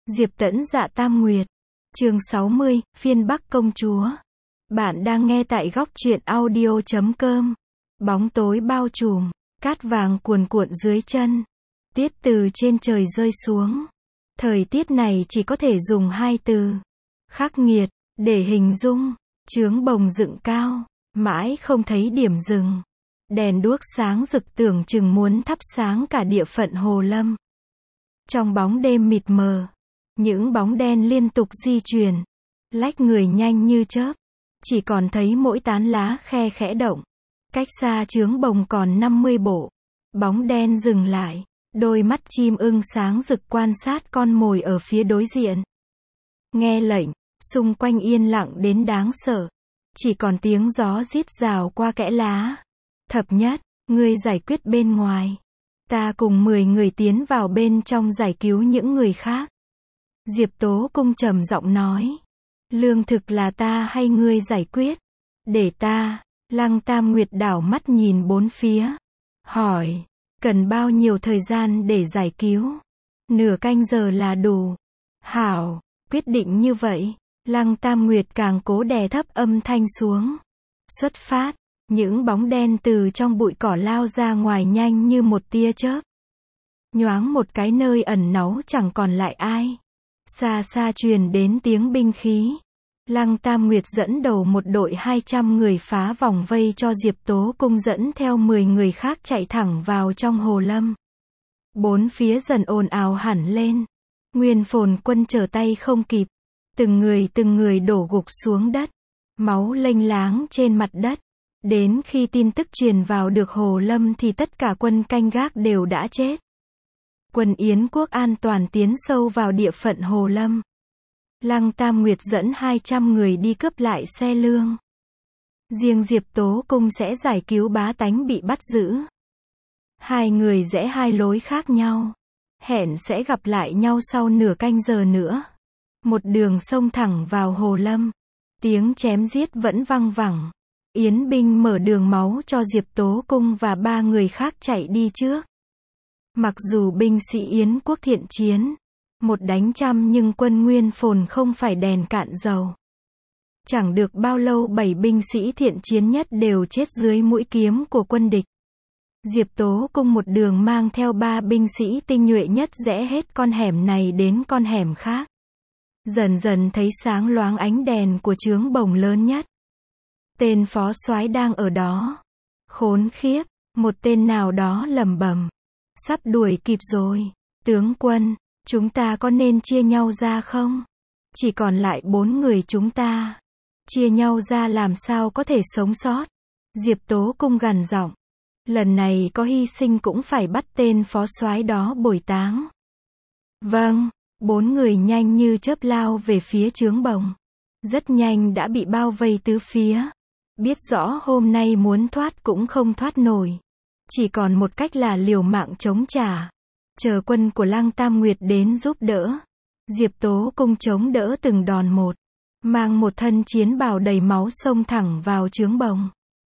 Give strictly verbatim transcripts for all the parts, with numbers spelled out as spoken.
Diệp Tẫn Dạ Tam Nguyệt. Chương sáu mươi, phiên Bắc công chúa. Bạn đang nghe tại góc truyện audio chấm com. Bóng tối bao trùm, cát vàng cuồn cuộn dưới chân. Tiết từ trên trời rơi xuống. Thời tiết này chỉ có thể dùng hai từ. Khắc nghiệt, để hình dung. Chướng bồng dựng cao, mãi không thấy điểm dừng. Đèn đuốc sáng rực tưởng chừng muốn thắp sáng cả địa phận Hồ Lâm. Trong bóng đêm mịt mờ, những bóng đen liên tục di chuyển, lách người nhanh như chớp. Chỉ còn thấy mỗi tán lá khe khẽ động. Cách xa chướng bồng còn năm mươi bộ. Bóng đen dừng lại, đôi mắt chim ưng sáng rực quan sát con mồi ở phía đối diện. Nghe lệnh, xung quanh yên lặng đến đáng sợ. Chỉ còn tiếng gió rít rào qua kẽ lá. Thập nhất, ngươi giải quyết bên ngoài. Ta cùng mười người tiến vào bên trong giải cứu những người khác. Diệp Tố Cung trầm giọng nói. Lương thực là ta hay ngươi giải quyết? Để ta. Lăng Tam Nguyệt đảo mắt nhìn bốn phía. Hỏi. Cần bao nhiêu thời gian để giải cứu? Nửa canh giờ là đủ. Hảo. Quyết định như vậy. Lăng Tam Nguyệt càng cố đè thấp âm thanh xuống. Xuất phát. Những bóng đen từ trong bụi cỏ lao ra ngoài nhanh như một tia chớp. Nhoáng một cái nơi ẩn náu chẳng còn lại ai. Xa xa truyền đến tiếng binh khí. Lăng Tam Nguyệt dẫn đầu một đội hai trăm người phá vòng vây cho Diệp Tố Cung dẫn theo mười người khác chạy thẳng vào trong Hồ Lâm. Bốn phía dần ồn ào hẳn lên. Nguyên Phồn Quân trở tay không kịp. Từng người từng người đổ gục xuống đất. Máu lênh láng trên mặt đất. Đến khi tin tức truyền vào được Hồ Lâm thì tất cả quân canh gác đều đã chết. Quân Yến quốc an toàn tiến sâu vào địa phận Hồ Lâm. Lăng Tam Nguyệt dẫn hai trăm người đi cướp lại xe lương. Riêng Diệp Tố Cung sẽ giải cứu bá tánh bị bắt giữ. Hai người rẽ hai lối khác nhau. Hẹn sẽ gặp lại nhau sau nửa canh giờ nữa. Một đường sông thẳng vào Hồ Lâm. Tiếng chém giết vẫn văng vẳng. Yến binh mở đường máu cho Diệp Tố Cung và ba người khác chạy đi trước. Mặc dù binh sĩ Yến quốc thiện chiến, một đánh trăm nhưng quân Nguyên Phồn không phải đèn cạn dầu. Chẳng được bao lâu bảy binh sĩ thiện chiến nhất đều chết dưới mũi kiếm của quân địch. Diệp Tố Cung một đường mang theo ba binh sĩ tinh nhuệ nhất rẽ hết con hẻm này đến con hẻm khác. Dần dần thấy sáng loáng ánh đèn của chướng bồng lớn nhất. Tên phó soái đang ở đó. Khốn khiếp, một tên nào đó lẩm bẩm. Sắp đuổi kịp rồi. Tướng quân, chúng ta có nên chia nhau ra không? Chỉ còn lại bốn người chúng ta. Chia nhau ra làm sao có thể sống sót? Diệp Tố Cung gằn giọng. Lần này có hy sinh cũng phải bắt tên phó soái đó bồi táng. Vâng, bốn người nhanh như chớp lao về phía chướng bồng. Rất nhanh đã bị bao vây tứ phía. Biết rõ hôm nay muốn thoát cũng không thoát nổi. Chỉ còn một cách là liều mạng chống trả. Chờ quân của Lăng Tam Nguyệt đến giúp đỡ. Diệp Tố Cung chống đỡ từng đòn một. Mang một thân chiến bào đầy máu xông thẳng vào chướng bồng.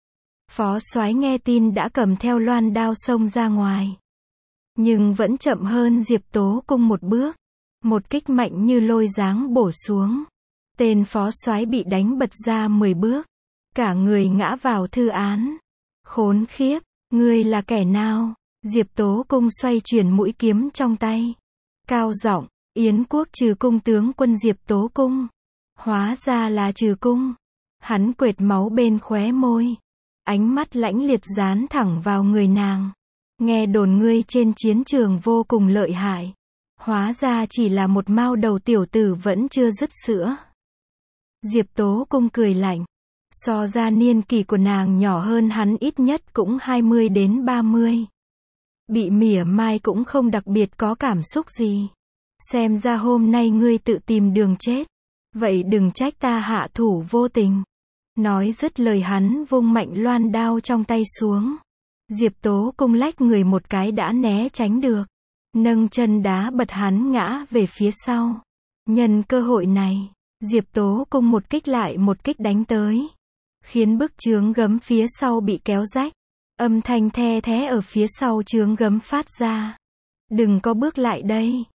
Phó soái nghe tin đã cầm theo loan đao xông ra ngoài. Nhưng vẫn chậm hơn Diệp Tố Cung một bước. Một kích mạnh như lôi giáng bổ xuống. Tên phó soái bị đánh bật ra mười bước. Cả người ngã vào thư án. Khốn khiếp, ngươi là kẻ nào? Diệp Tố Cung xoay chuyển mũi kiếm trong tay. Cao giọng, Yến quốc trừ cung tướng quân Diệp Tố Cung. Hóa ra là trừ cung. Hắn quệt máu bên khóe môi. Ánh mắt lãnh liệt dán thẳng vào người nàng. Nghe đồn ngươi trên chiến trường vô cùng lợi hại. Hóa ra chỉ là một mao đầu tiểu tử vẫn chưa dứt sữa. Diệp Tố Cung cười lạnh. So ra niên kỷ của nàng nhỏ hơn hắn ít nhất cũng hai mươi đến ba mươi. Bị mỉa mai cũng không đặc biệt có cảm xúc gì. Xem ra hôm nay ngươi tự tìm đường chết. Vậy đừng trách ta hạ thủ vô tình. Nói dứt lời hắn vung mạnh loan đao trong tay xuống. Diệp Tố Cung lách người một cái đã né tránh được. Nâng chân đá bật hắn ngã về phía sau. Nhân cơ hội này, Diệp Tố Cung một kích lại một kích đánh tới. Khiến bức chướng gấm phía sau bị kéo rách. Âm thanh the thé ở phía sau chướng gấm phát ra. Đừng có bước lại đây.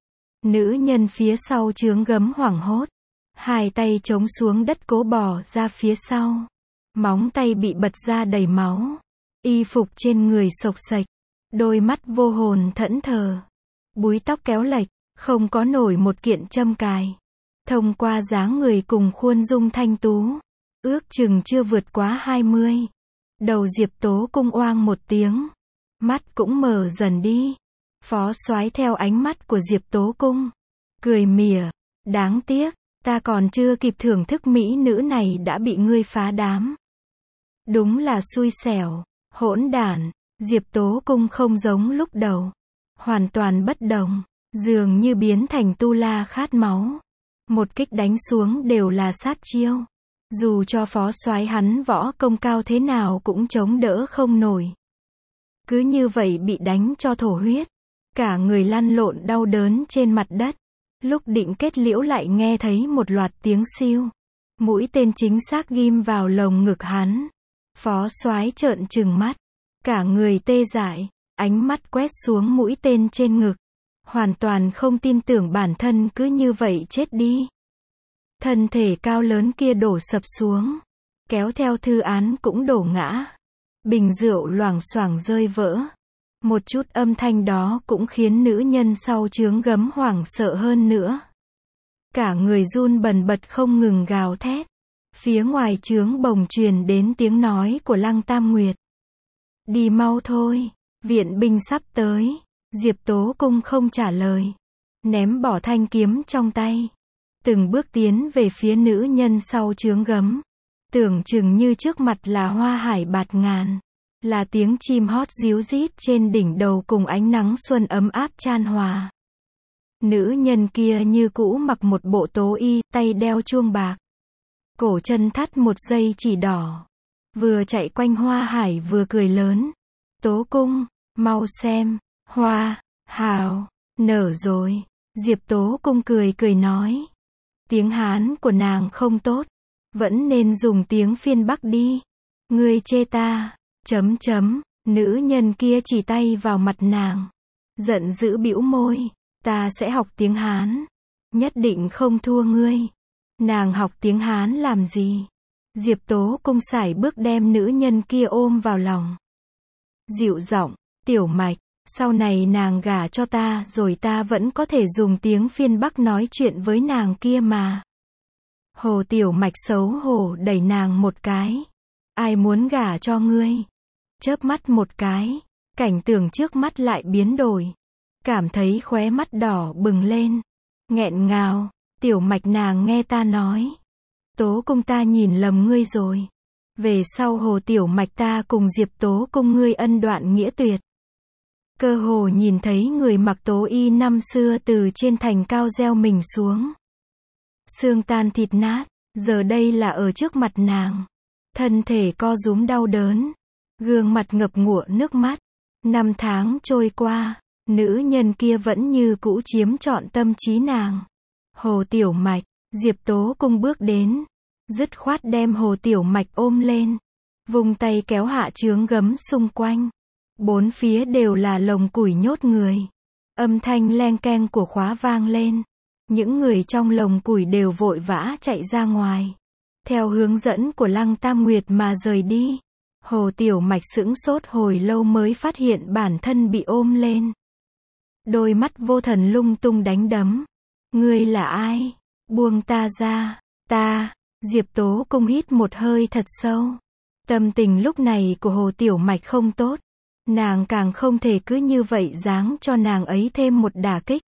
Nữ nhân phía sau chướng gấm hoảng hốt. Hai tay chống xuống đất cố bò ra phía sau. Móng tay bị bật ra đầy máu. Y phục trên người xộc xệch. Đôi mắt vô hồn thẫn thờ. Búi tóc kéo lệch, không có nổi một kiện châm cài. Thông qua dáng người cùng khuôn dung thanh tú, ước chừng chưa vượt quá hai mươi. Đầu Diệp Tố Cung oang một tiếng. Mắt cũng mở dần đi. Phó soái theo ánh mắt của Diệp Tố Cung. Cười mỉa. Đáng tiếc, ta còn chưa kịp thưởng thức mỹ nữ này đã bị ngươi phá đám. Đúng là xui xẻo, hỗn đản. Diệp Tố Cung không giống lúc đầu. Hoàn toàn bất đồng. Dường như biến thành tu la khát máu. Một kích đánh xuống đều là sát chiêu. Dù cho phó soái hắn võ công cao thế nào cũng chống đỡ không nổi. Cứ như vậy bị đánh cho thổ huyết. Cả người lăn lộn đau đớn trên mặt đất. Lúc định kết liễu lại nghe thấy một loạt tiếng siêu. Mũi tên chính xác ghim vào lồng ngực hắn. Phó soái trợn trừng mắt. Cả người tê dại. Ánh mắt quét xuống mũi tên trên ngực. Hoàn toàn không tin tưởng bản thân cứ như vậy chết đi. Thân thể cao lớn kia đổ sập xuống. Kéo theo thư án cũng đổ ngã. Bình rượu loảng xoảng rơi vỡ. Một chút âm thanh đó cũng khiến nữ nhân sau chướng gấm hoảng sợ hơn nữa. Cả người run bần bật không ngừng gào thét. Phía ngoài chướng bồng truyền đến tiếng nói của Lăng Tam Nguyệt. Đi mau thôi, viện binh sắp tới. Diệp Tố Cung không trả lời. Ném bỏ thanh kiếm trong tay. Từng bước tiến về phía nữ nhân sau chướng gấm. Tưởng chừng như trước mặt là hoa hải bạt ngàn. Là tiếng chim hót ríu rít trên đỉnh đầu cùng ánh nắng xuân ấm áp chan hòa. Nữ nhân kia như cũ mặc một bộ tố y, tay đeo chuông bạc. Cổ chân thắt một dây chỉ đỏ. Vừa chạy quanh hoa hải vừa cười lớn. Tố Cung, mau xem, hoa, hào, nở rồi. Diệp Tố Cung cười cười nói. Tiếng Hán của nàng không tốt. Vẫn nên dùng tiếng phiên Bắc đi. Ngươi chê ta, chấm chấm, nữ nhân kia chỉ tay vào mặt nàng. Giận dữ bĩu môi. Ta sẽ học tiếng Hán. Nhất định không thua ngươi. Nàng học tiếng Hán làm gì? Diệp Tố Cung sải bước đem nữ nhân kia ôm vào lòng. Dịu giọng, Tiểu Mạch, sau này nàng gả cho ta rồi ta vẫn có thể dùng tiếng phiên Bắc nói chuyện với nàng kia mà. Hồ Tiểu Mạch xấu hổ đẩy nàng một cái. Ai muốn gả cho ngươi? Chớp mắt một cái, cảnh tượng trước mắt lại biến đổi. Cảm thấy khóe mắt đỏ bừng lên. Nghẹn ngào, Tiểu Mạch nàng nghe ta nói. Tố Cung ta nhìn lầm ngươi rồi. Về sau Hồ Tiểu Mạch ta cùng Diệp Tố Cung ngươi ân đoạn nghĩa tuyệt. Cơ hồ nhìn thấy người mặc tố y năm xưa từ trên thành cao gieo mình xuống. Xương tan thịt nát, giờ đây là ở trước mặt nàng. Thân thể co rúm đau đớn. Gương mặt ngập ngụa nước mắt. Năm tháng trôi qua, nữ nhân kia vẫn như cũ chiếm trọn tâm trí nàng. Hồ Tiểu Mạch, Diệp Tố Cung bước đến. Dứt khoát đem Hồ Tiểu Mạch ôm lên. Vùng tay kéo hạ chướng gấm xung quanh. Bốn phía đều là lồng củi nhốt người. Âm thanh leng keng của khóa vang lên. Những người trong lồng củi đều vội vã chạy ra ngoài. Theo hướng dẫn của Lăng Tam Nguyệt mà rời đi. Hồ Tiểu Mạch sững sốt hồi lâu mới phát hiện bản thân bị ôm lên. Đôi mắt vô thần lung tung đánh đấm. Ngươi là ai? Buông ta ra. Ta. Diệp Tố Cung hít một hơi thật sâu. Tâm tình lúc này của Hồ Tiểu Mạch không tốt. Nàng càng không thể cứ như vậy giáng cho nàng ấy thêm một đả kích.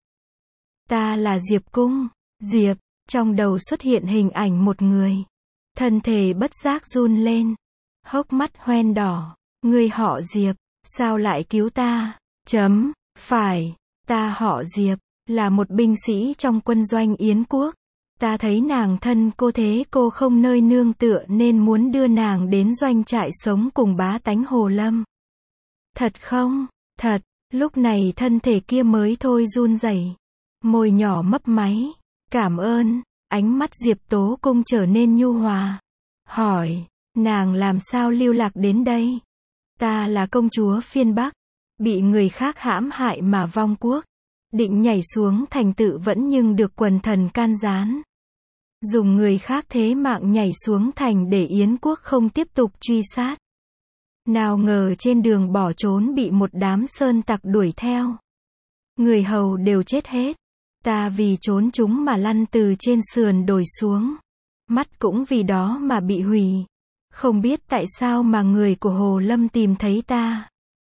Ta là Diệp Cung. Diệp, trong đầu xuất hiện hình ảnh một người. Thân thể bất giác run lên. Hốc mắt hoen đỏ. Ngươi họ Diệp, sao lại cứu ta? Chấm, phải, ta họ Diệp, là một binh sĩ trong quân doanh Yến Quốc. Ta thấy nàng thân cô thế cô không nơi nương tựa nên muốn đưa nàng đến doanh trại sống cùng bá tánh Hồ Lâm. Thật không? Thật, lúc này thân thể kia mới thôi run rẩy. Môi nhỏ mấp máy. Cảm ơn, ánh mắt Diệp Tố Cung trở nên nhu hòa. Hỏi, nàng làm sao lưu lạc đến đây? Ta là công chúa phiên Bắc, bị người khác hãm hại mà vong quốc. định nhảy xuống thành tự vẫn nhưng được quần thần can gián. Dùng người khác thế mạng nhảy xuống thành để Yến quốc không tiếp tục truy sát. Nào ngờ trên đường bỏ trốn bị một đám sơn tặc đuổi theo. Người hầu đều chết hết. Ta vì trốn chúng mà lăn từ trên sườn đồi xuống. Mắt cũng vì đó mà bị hủy. Không biết tại sao mà người của Hồ Lâm tìm thấy ta.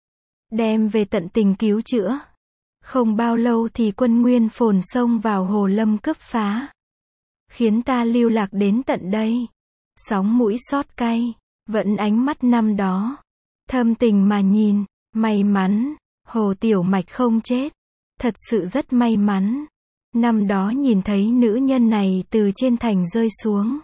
Đem về tận tình cứu chữa. Không bao lâu thì quân Nguyên Phồn xông vào Hồ Lâm cướp phá. Khiến ta lưu lạc đến tận đây. Sóng mũi xót cay. Vẫn ánh mắt năm đó. Thâm tình mà nhìn. May mắn. Hồ Tiểu Mạch không chết. Thật sự rất may mắn. Năm đó nhìn thấy nữ nhân này từ trên thành rơi xuống.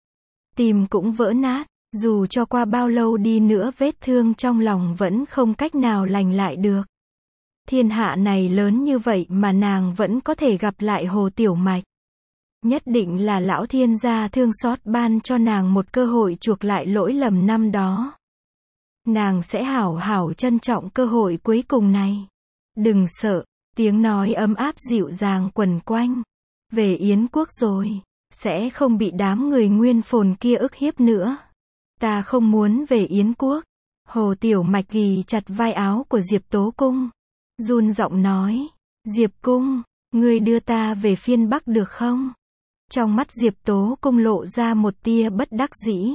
Tim cũng vỡ nát. Dù cho qua bao lâu đi nữa vết thương trong lòng vẫn không cách nào lành lại được. Thiên hạ này lớn như vậy mà nàng vẫn có thể gặp lại Hồ Tiểu Mạch. Nhất định là lão thiên gia thương xót ban cho nàng một cơ hội chuộc lại lỗi lầm năm đó. Nàng sẽ hảo hảo trân trọng cơ hội cuối cùng này. Đừng sợ, tiếng nói ấm áp dịu dàng quẩn quanh. Về Yến quốc rồi, sẽ không bị đám người Nguyên Phồn kia ức hiếp nữa. Ta không muốn về Yến quốc. Hồ Tiểu Mạch ghì chặt vai áo của Diệp Tố Cung. Run giọng nói, Diệp Cung, ngươi đưa ta về phiên Bắc được không? Trong mắt Diệp Tố Cung lộ ra một tia bất đắc dĩ.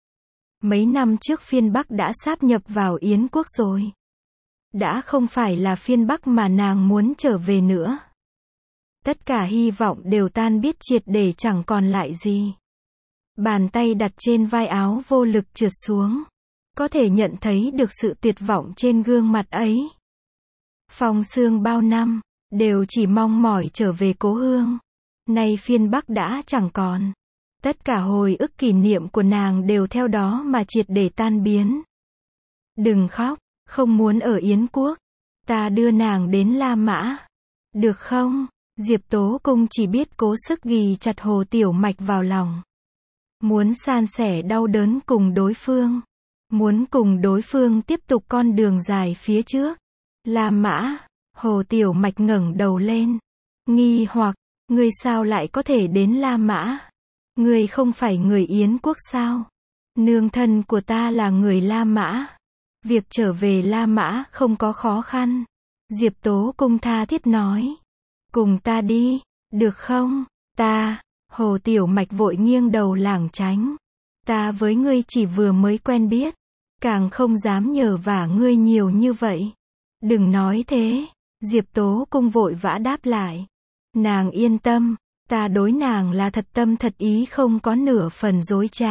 Mấy năm trước phiên Bắc đã sáp nhập vào Yến quốc rồi. Đã không phải là phiên Bắc mà nàng muốn trở về nữa. Tất cả hy vọng đều tan biết triệt để chẳng còn lại gì. Bàn tay đặt trên vai áo vô lực trượt xuống. Có thể nhận thấy được sự tuyệt vọng trên gương mặt ấy. Phong Sương bao năm, đều chỉ mong mỏi trở về cố hương. Nay phiên Bắc đã chẳng còn. Tất cả hồi ức kỷ niệm của nàng đều theo đó mà triệt để tan biến. Đừng khóc, không muốn ở Yến quốc. Ta đưa nàng đến La Mã. Được không? Diệp Tố Cung chỉ biết cố sức ghì chặt Hồ Tiểu Mạch vào lòng. Muốn san sẻ đau đớn cùng đối phương. Muốn cùng đối phương tiếp tục con đường dài phía trước. La Mã. Hồ Tiểu Mạch ngẩng đầu lên. Nghi hoặc, ngươi sao lại có thể đến La Mã? Ngươi không phải người Yến quốc sao? Nương thân của ta là người La Mã. Việc trở về La Mã không có khó khăn. Diệp Tố Cung tha thiết nói. Cùng ta đi, được không? Ta, Hồ Tiểu Mạch vội nghiêng đầu lảng tránh. Ta với ngươi chỉ vừa mới quen biết. Càng không dám nhờ vả ngươi nhiều như vậy. Đừng nói thế. Diệp Tố Cung vội vã đáp lại. Nàng yên tâm, ta đối nàng là thật tâm thật ý không có nửa phần dối trá.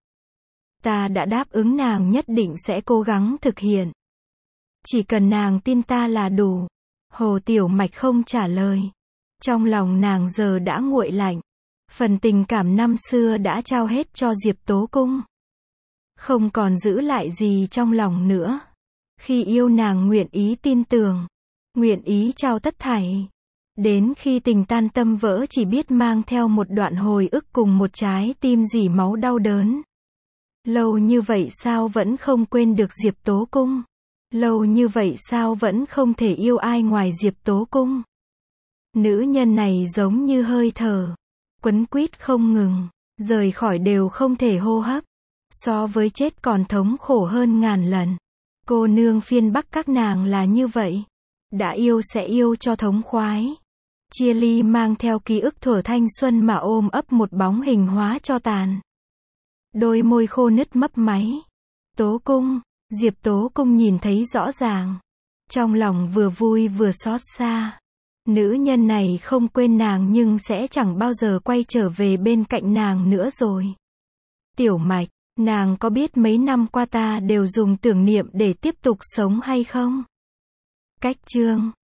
Ta đã đáp ứng nàng nhất định sẽ cố gắng thực hiện. Chỉ cần nàng tin ta là đủ. Hồ Tiểu Mạch không trả lời. Trong lòng nàng giờ đã nguội lạnh. Phần tình cảm năm xưa đã trao hết cho Diệp Tố Cung. Không còn giữ lại gì trong lòng nữa. Khi yêu nàng nguyện ý tin tưởng. Nguyện ý trao tất thảy. Đến khi tình tan tâm vỡ chỉ biết mang theo một đoạn hồi ức cùng một trái tim rỉ máu đau đớn. Lâu như vậy sao vẫn không quên được Diệp Tố Cung? Lâu như vậy sao vẫn không thể yêu ai ngoài Diệp Tố Cung? Nữ nhân này giống như hơi thở. Quấn quýt không ngừng. Rời khỏi đều không thể hô hấp. So với chết còn thống khổ hơn ngàn lần. Cô nương phiên Bắc các nàng là như vậy. Đã yêu sẽ yêu cho thống khoái. Chia ly mang theo ký ức thuở thanh xuân mà ôm ấp một bóng hình hóa cho tàn. Đôi môi khô nứt mấp máy. Tố Cung, Diệp Tố Cung nhìn thấy rõ ràng. Trong lòng vừa vui vừa xót xa. Nữ nhân này không quên nàng nhưng sẽ chẳng bao giờ quay trở về bên cạnh nàng nữa rồi. Tiểu Mạch, nàng có biết mấy năm qua ta đều dùng tưởng niệm để tiếp tục sống hay không? Cách chương